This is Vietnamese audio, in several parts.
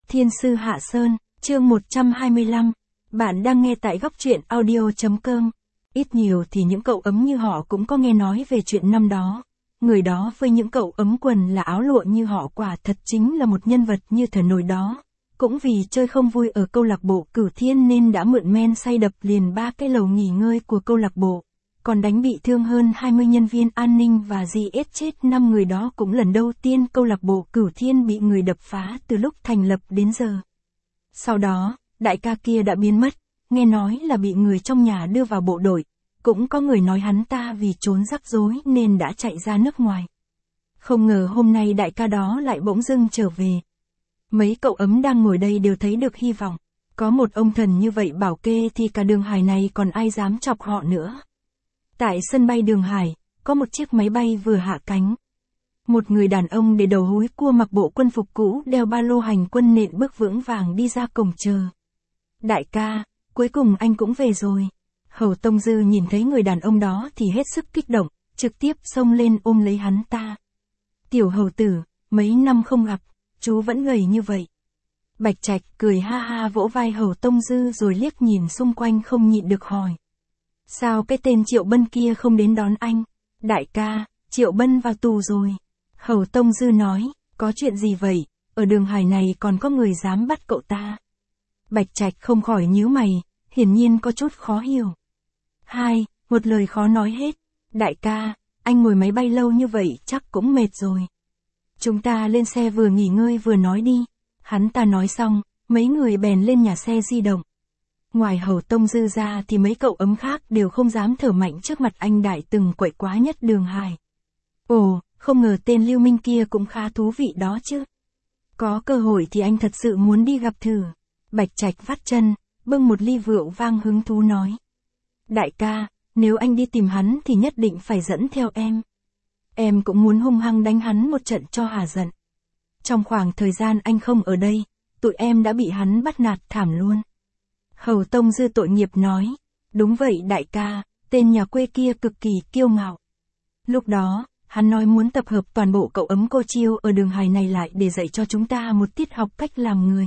Thiên sư Hạ Sơn, chương 125. Bạn đang nghe tại góc truyện audio.com. Ít nhiều thì những cậu ấm như họ cũng có nghe nói về chuyện năm đó. Người đó với những cậu ấm quần là áo lụa như họ quả thật chính là một nhân vật như thần nổi đó. Cũng vì chơi không vui ở câu lạc bộ Cửu Thiên nên đã mượn men say đập liền 3 cái lầu nghỉ ngơi của câu lạc bộ. Còn đánh bị thương hơn 20 nhân viên an ninh và giết chết 5 người đó cũng lần đầu tiên câu lạc bộ Cửu Thiên bị người đập phá từ lúc thành lập đến giờ. Sau đó, đại ca kia đã biến mất, nghe nói là bị người trong nhà đưa vào bộ đội. Cũng có người nói hắn ta vì trốn rắc rối nên đã chạy ra nước ngoài. Không ngờ hôm nay đại ca đó lại bỗng dưng trở về. Mấy cậu ấm đang ngồi đây đều thấy được hy vọng. Có một ông thần như vậy bảo kê thì cả Đường Hải này còn ai dám chọc họ nữa. Tại sân bay Đường Hải, có một chiếc máy bay vừa hạ cánh. Một người đàn ông để đầu húi cua mặc bộ quân phục cũ đeo ba lô hành quân nện bước vững vàng đi ra cổng chờ. Đại ca, cuối cùng anh cũng về rồi. Hầu Tông Dư nhìn thấy người đàn ông đó thì hết sức kích động, trực tiếp xông lên ôm lấy hắn ta. Tiểu hầu tử, mấy năm không gặp, chú vẫn gầy như vậy. Bạch Trạch cười ha ha vỗ vai Hầu Tông Dư rồi liếc nhìn xung quanh không nhịn được hỏi. Sao cái tên Triệu Bân kia không đến đón anh? Đại ca, Triệu Bân vào tù rồi. Hầu Tông Dư nói, có chuyện gì vậy, ở Đường Hải này còn có người dám bắt cậu ta. Bạch Trạch không khỏi nhíu mày, hiển nhiên có chút khó hiểu. Một lời khó nói hết. Đại ca, anh ngồi máy bay lâu như vậy chắc cũng mệt rồi. Chúng ta lên xe vừa nghỉ ngơi vừa nói đi. Hắn ta nói xong, mấy người bèn lên nhà xe di động. Ngoài Hầu Tông Dư ra thì mấy cậu ấm khác đều không dám thở mạnh trước mặt anh đại từng quậy quá nhất Đường Hải. Ồ, không ngờ tên Lưu Minh kia cũng khá thú vị đó chứ. Có cơ hội thì anh thật sự muốn đi gặp thử. Bạch Trạch vắt chân, bưng một ly rượu vang hứng thú nói. Đại ca, nếu anh đi tìm hắn thì nhất định phải dẫn theo em. Em cũng muốn hung hăng đánh hắn một trận cho hả giận. Trong khoảng thời gian anh không ở đây, tụi em đã bị hắn bắt nạt thảm luôn. Hầu Tông Dư tội nghiệp nói. Đúng vậy đại ca, tên nhà quê kia cực kỳ kiêu ngạo. Lúc đó, hắn nói muốn tập hợp toàn bộ cậu ấm cô chiêu ở Đường Hải này lại để dạy cho chúng ta một tiết học cách làm người.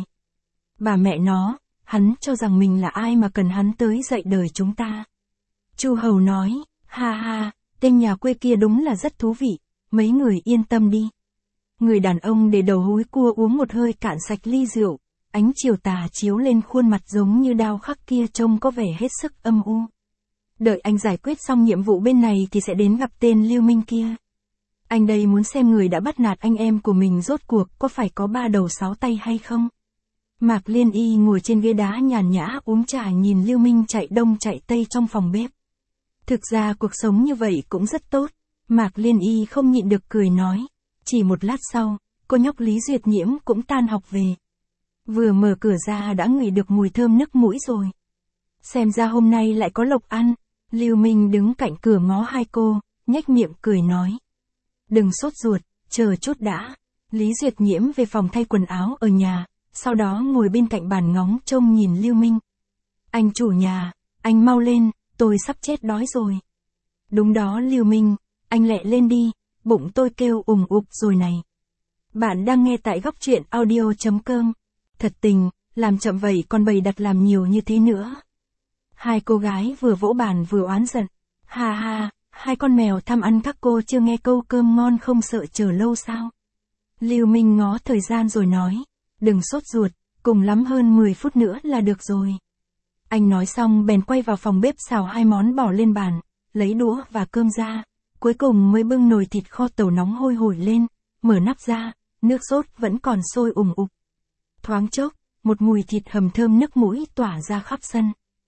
Bà mẹ nó, hắn cho rằng mình là ai mà cần hắn tới dạy đời chúng ta. Chu Hầu nói, ha, tên nhà quê kia đúng là rất thú vị, mấy người yên tâm đi. Người đàn ông để đầu húi cua uống một hơi cạn sạch ly rượu, ánh chiều tà chiếu lên khuôn mặt giống như đao khắc kia trông có vẻ hết sức âm u. Đợi anh giải quyết xong nhiệm vụ bên này thì sẽ đến gặp tên Lưu Minh kia. Anh đây muốn xem người đã bắt nạt anh em của mình rốt cuộc có phải có 3 đầu 6 tay hay không. Mạc Liên Y ngồi trên ghế đá nhàn nhã uống trà nhìn Lưu Minh chạy đông chạy tây trong phòng bếp. Thực ra cuộc sống như vậy cũng rất tốt. Mạc Liên Y không nhịn được cười nói. Chỉ một lát sau, cô nhóc Lý Duyệt Nhiễm cũng tan học về. Vừa mở cửa ra đã ngửi được mùi thơm nức mũi rồi. Xem ra hôm nay lại có lộc ăn. Lưu Minh đứng cạnh cửa ngó hai cô, nhếch miệng cười nói. Đừng sốt ruột, chờ chút đã. Lý Duyệt Nhiễm về phòng thay quần áo ở nhà, sau đó ngồi bên cạnh bàn ngóng trông nhìn Lưu Minh. Anh chủ nhà, anh mau lên, tôi sắp chết đói rồi. Đúng đó Lưu Minh, anh lẹ lên đi, bụng tôi kêu ùm ụp rồi này. Bạn đang nghe tại góc truyện audio.com. Thật tình, làm chậm vậy còn bày đặt làm nhiều như thế nữa. Hai cô gái vừa vỗ bàn vừa oán giận. Ha, hai con mèo tham ăn các cô chưa nghe câu cơm ngon không sợ chờ lâu sao. Lưu Minh ngó thời gian rồi nói. Đừng sốt ruột, cùng lắm hơn 10 phút nữa là được rồi. Anh nói xong bèn quay vào phòng bếp xào 2 món bỏ lên bàn, lấy đũa và cơm ra. Cuối cùng mới bưng nồi thịt kho tàu nóng hôi hổi lên, mở nắp ra, nước sốt vẫn còn sôi ùm ụp. Thoáng chốc, một mùi thịt hầm thơm nức mũi tỏa ra khắp sân.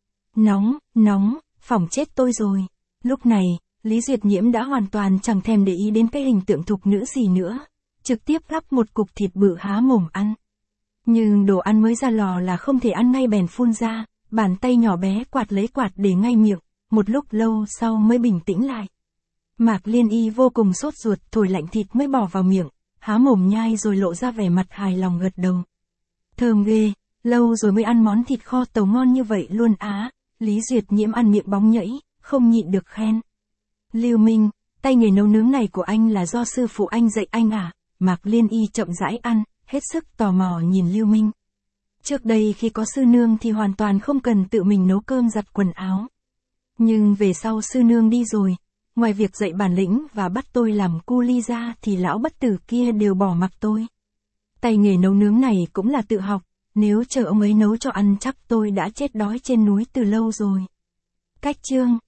Nóng, phỏng chết tôi rồi. Lúc này, Lý Duyệt Nhiễm đã hoàn toàn chẳng thèm để ý đến cái hình tượng thục nữ gì nữa, trực tiếp gắp một cục thịt bự há mồm ăn. Nhưng đồ ăn mới ra lò là không thể ăn ngay bèn phun ra, bàn tay nhỏ bé quạt lấy quạt để ngay miệng, một lúc lâu sau mới bình tĩnh lại. Mạc Liên Y vô cùng sốt ruột thổi lạnh thịt mới bỏ vào miệng, há mồm nhai rồi lộ ra vẻ mặt hài lòng gật đầu. Thơm ghê, lâu rồi mới ăn món thịt kho tàu ngon như vậy luôn á. Lý Duyệt Nhiễm ăn miệng bóng nhảy, không nhịn được khen. Lưu Minh, tay nghề nấu nướng này của anh là do sư phụ anh dạy anh à? Mạc Liên Y chậm rãi ăn, hết sức tò mò nhìn Lưu Minh. Trước đây khi có sư nương thì hoàn toàn không cần tự mình nấu cơm giặt quần áo. Nhưng về sau sư nương đi rồi, ngoài việc dạy bản lĩnh và bắt tôi làm cu ly ra thì lão bất tử kia đều bỏ mặc tôi. Tay nghề nấu nướng này cũng là tự học, nếu chờ ông ấy nấu cho ăn chắc tôi đã chết đói trên núi từ lâu rồi. Cách chương